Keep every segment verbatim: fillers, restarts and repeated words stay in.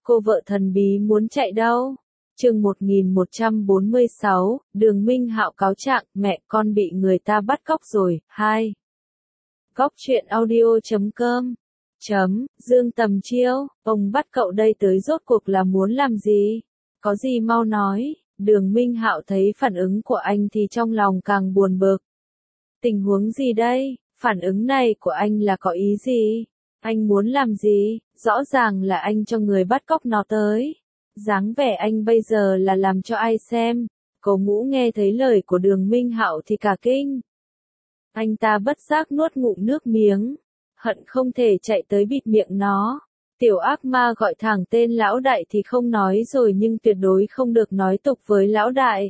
Cô vợ thần bí muốn chạy đâu? Chương một nghìn một trăm bốn mươi sáu, Đường Minh Hạo cáo trạng, mẹ con bị người ta bắt cóc rồi. Hai. Góc truyện audio chấm com. Chấm, Dương Tầm Chiêu, ông bắt cậu đây tới rốt cuộc là muốn làm gì? Có gì mau nói. Đường Minh Hạo thấy phản ứng của anh thì trong lòng càng buồn bực. Tình huống gì đây? Phản ứng này của anh là có ý gì? Anh muốn làm gì? Rõ ràng là anh cho người bắt cóc nó tới. Dáng vẻ anh bây giờ là làm cho ai xem? Cố Ngũ nghe thấy lời của Đường Minh Hạo thì cả kinh. Anh ta bất giác nuốt ngụm nước miếng, hận không thể chạy tới bịt miệng nó. Tiểu ác ma gọi thẳng tên lão đại thì không nói rồi nhưng tuyệt đối không được nói tục với lão đại.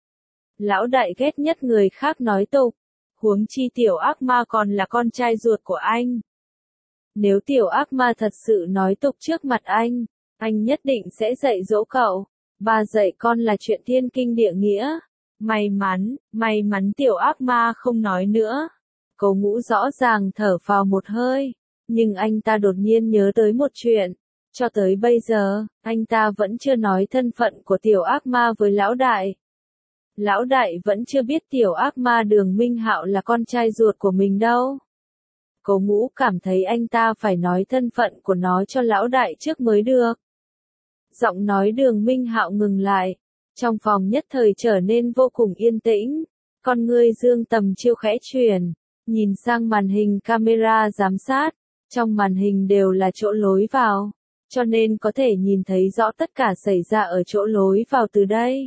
Lão đại ghét nhất người khác nói tục, huống chi tiểu ác ma còn là con trai ruột của anh. Nếu tiểu ác ma thật sự nói tục trước mặt anh, anh nhất định sẽ dạy dỗ cậu. Bà dạy con là chuyện thiên kinh địa nghĩa. May mắn, may mắn tiểu ác ma không nói nữa. Cố Ngũ rõ ràng thở phào một hơi, nhưng anh ta đột nhiên nhớ tới một chuyện. Cho tới bây giờ, anh ta vẫn chưa nói thân phận của tiểu ác ma với lão đại. Lão đại vẫn chưa biết tiểu ác ma Đường Minh Hạo là con trai ruột của mình đâu. Cố Ngũ cảm thấy anh ta phải nói thân phận của nó cho lão đại trước mới được. Giọng nói Đường Minh Hạo ngừng lại. Trong phòng nhất thời trở nên vô cùng yên tĩnh. Con ngươi Dương Tầm Chiêu khẽ chuyển, nhìn sang màn hình camera giám sát. Trong màn hình đều là chỗ lối vào, cho nên có thể nhìn thấy rõ tất cả xảy ra ở chỗ lối vào từ đây.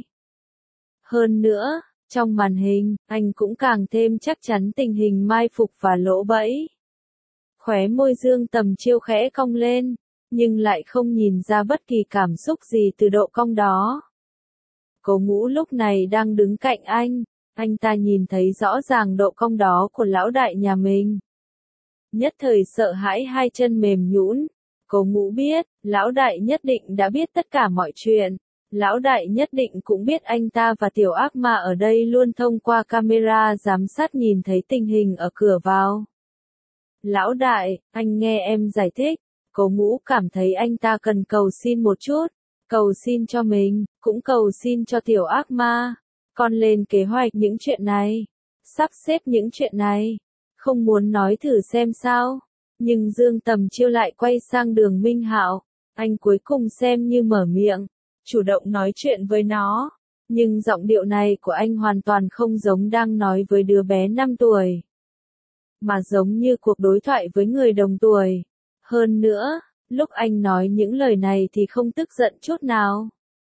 Hơn nữa, trong màn hình, anh cũng càng thêm chắc chắn tình hình mai phục và lỗ bẫy. Khóe môi Dương Tầm Chiêu khẽ cong lên, nhưng lại không nhìn ra bất kỳ cảm xúc gì từ độ cong đó. Cố Ngũ lúc này đang đứng cạnh anh, anh ta nhìn thấy rõ ràng độ cong đó của lão đại nhà mình. Nhất thời sợ hãi hai chân mềm nhũn. Cố Ngũ biết, lão đại nhất định đã biết tất cả mọi chuyện. Lão đại nhất định cũng biết anh ta và tiểu ác ma ở đây luôn thông qua camera giám sát nhìn thấy tình hình ở cửa vào. Lão đại, anh nghe em giải thích. Cố Ngũ cảm thấy anh ta cần cầu xin một chút. Cầu xin cho mình, cũng cầu xin cho tiểu ác ma. Con lên kế hoạch những chuyện này, sắp xếp những chuyện này. Không muốn nói thử xem sao. Nhưng Dương Tầm Chiêu lại quay sang Đường Minh Hạo. Anh cuối cùng xem như mở miệng, chủ động nói chuyện với nó. Nhưng giọng điệu này của anh hoàn toàn không giống đang nói với đứa bé năm tuổi. Mà giống như cuộc đối thoại với người đồng tuổi. Hơn nữa, lúc anh nói những lời này thì không tức giận chút nào.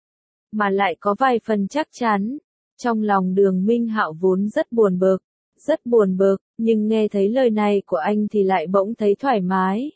Mà lại có vài phần chắc chắn. Trong lòng Đường Minh Hạo vốn rất buồn bực. Rất buồn bực, nhưng nghe thấy lời này của anh thì lại bỗng thấy thoải mái.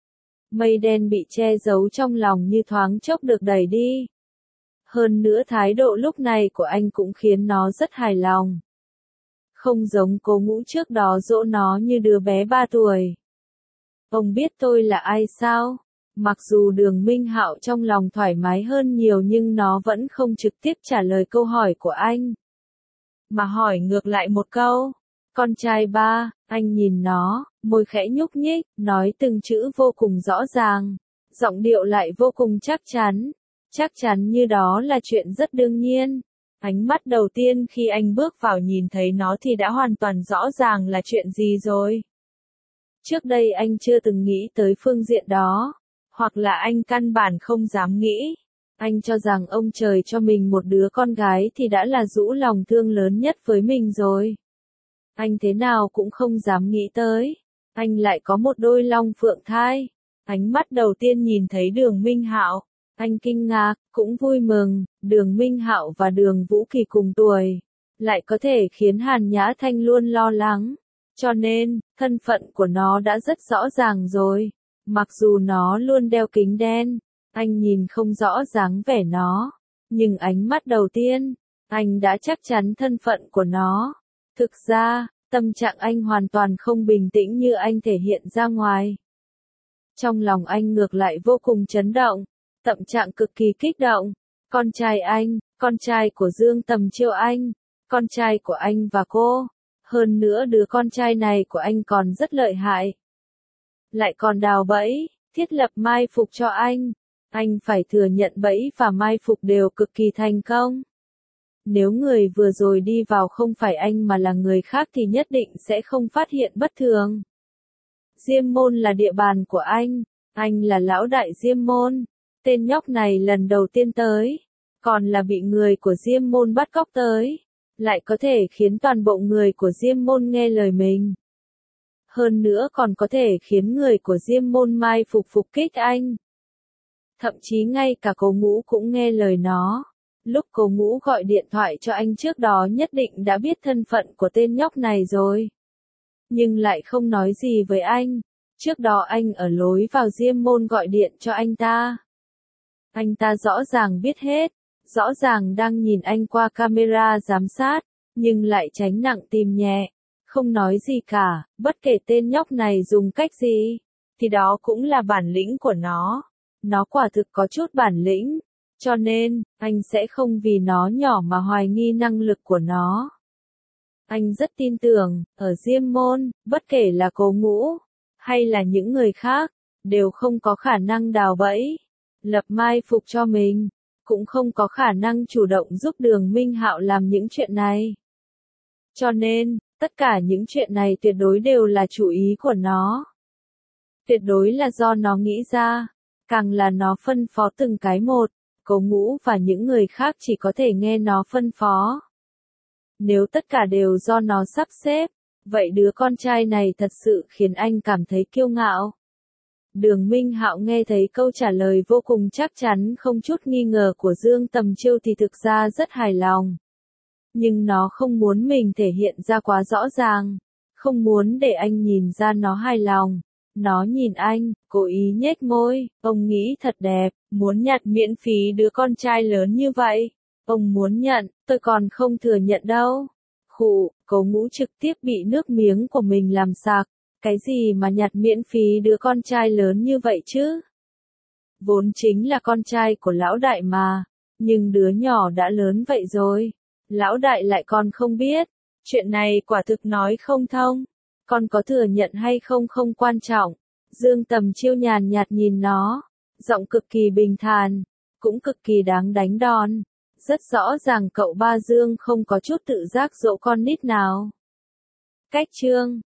Mây đen bị che giấu trong lòng như thoáng chốc được đẩy đi. Hơn nữa thái độ lúc này của anh cũng khiến nó rất hài lòng. Không giống Cố Ngũ trước đó dỗ nó như đứa bé ba tuổi. Ông biết tôi là ai sao? Mặc dù Đường Minh Hạo trong lòng thoải mái hơn nhiều nhưng nó vẫn không trực tiếp trả lời câu hỏi của anh. Mà hỏi ngược lại một câu. Con trai ba, anh nhìn nó, môi khẽ nhúc nhích, nói từng chữ vô cùng rõ ràng. Giọng điệu lại vô cùng chắc chắn. Chắc chắn như đó là chuyện rất đương nhiên. Ánh mắt đầu tiên khi anh bước vào nhìn thấy nó thì đã hoàn toàn rõ ràng là chuyện gì rồi. Trước đây anh chưa từng nghĩ tới phương diện đó. Hoặc là anh căn bản không dám nghĩ. Anh cho rằng ông trời cho mình một đứa con gái thì đã là rũ lòng thương lớn nhất với mình rồi. Anh thế nào cũng không dám nghĩ tới. Anh lại có một đôi long phượng thai. Ánh mắt đầu tiên nhìn thấy Đường Minh Hạo. Anh kinh ngạc, cũng vui mừng. Đường Minh Hạo và Đường Vũ Kỳ cùng tuổi. Lại có thể khiến Hàn Nhã Thanh luôn lo lắng. Cho nên, thân phận của nó đã rất rõ ràng rồi. Mặc dù nó luôn đeo kính đen, anh nhìn không rõ dáng vẻ nó. Nhưng ánh mắt đầu tiên, anh đã chắc chắn thân phận của nó. Thực ra, tâm trạng anh hoàn toàn không bình tĩnh như anh thể hiện ra ngoài. Trong lòng anh ngược lại vô cùng chấn động, tâm trạng cực kỳ kích động. Con trai anh, con trai của Dương Tầm Chiêu anh, con trai của anh và cô. Hơn nữa đứa con trai này của anh còn rất lợi hại. Lại còn đào bẫy, thiết lập mai phục cho anh. Anh phải thừa nhận bẫy và mai phục đều cực kỳ thành công. Nếu người vừa rồi đi vào không phải anh mà là người khác thì nhất định sẽ không phát hiện bất thường. Diêm Môn là địa bàn của anh, anh là lão đại Diêm Môn. Tên nhóc này lần đầu tiên tới, còn là bị người của Diêm Môn bắt cóc tới, lại có thể khiến toàn bộ người của Diêm Môn nghe lời mình. Hơn nữa còn có thể khiến người của Diêm Môn mai phục phục kích anh. Thậm chí ngay cả Cố Ngũ cũng nghe lời nó. Lúc Cố Ngũ gọi điện thoại cho anh trước đó nhất định đã biết thân phận của tên nhóc này rồi. Nhưng lại không nói gì với anh. Trước đó anh ở lối vào Diêm Môn gọi điện cho anh ta. Anh ta rõ ràng biết hết, rõ ràng đang nhìn anh qua camera giám sát, nhưng lại tránh nặng tìm nhẹ, không nói gì cả, bất kể tên nhóc này dùng cách gì, thì đó cũng là bản lĩnh của nó. Nó quả thực có chút bản lĩnh, cho nên, anh sẽ không vì nó nhỏ mà hoài nghi năng lực của nó. Anh rất tin tưởng, ở Diêm Môn, bất kể là Cố Ngũ, hay là những người khác, đều không có khả năng đào bẫy, lập mai phục cho mình, cũng không có khả năng chủ động giúp Đường Minh Hạo làm những chuyện này. Cho nên, tất cả những chuyện này tuyệt đối đều là chủ ý của nó. Tuyệt đối là do nó nghĩ ra, càng là nó phân phó từng cái một, Cố Ngũ và những người khác chỉ có thể nghe nó phân phó. Nếu tất cả đều do nó sắp xếp, vậy đứa con trai này thật sự khiến anh cảm thấy kiêu ngạo. Đường Minh Hạo nghe thấy câu trả lời vô cùng chắc chắn không chút nghi ngờ của Dương Tầm Chiêu thì thực ra rất hài lòng. Nhưng nó không muốn mình thể hiện ra quá rõ ràng, không muốn để anh nhìn ra nó hài lòng. Nó nhìn anh, cố ý nhếch môi, ông nghĩ thật đẹp, muốn nhặt miễn phí đứa con trai lớn như vậy. Ông muốn nhận, tôi còn không thừa nhận đâu. Khụ, Cố Ngũ trực tiếp bị nước miếng của mình làm sặc. Cái gì mà nhặt miễn phí đứa con trai lớn như vậy chứ? Vốn chính là con trai của lão đại mà, nhưng đứa nhỏ đã lớn vậy rồi. Lão đại lại còn không biết, chuyện này quả thực nói không thông. Con có thừa nhận hay không không quan trọng. Dương Tầm Chiêu nhàn nhạt nhìn nó, giọng cực kỳ bình thản, cũng cực kỳ đáng đánh đòn. Rất rõ ràng cậu ba Dương không có chút tự giác dỗ con nít nào. Cách chương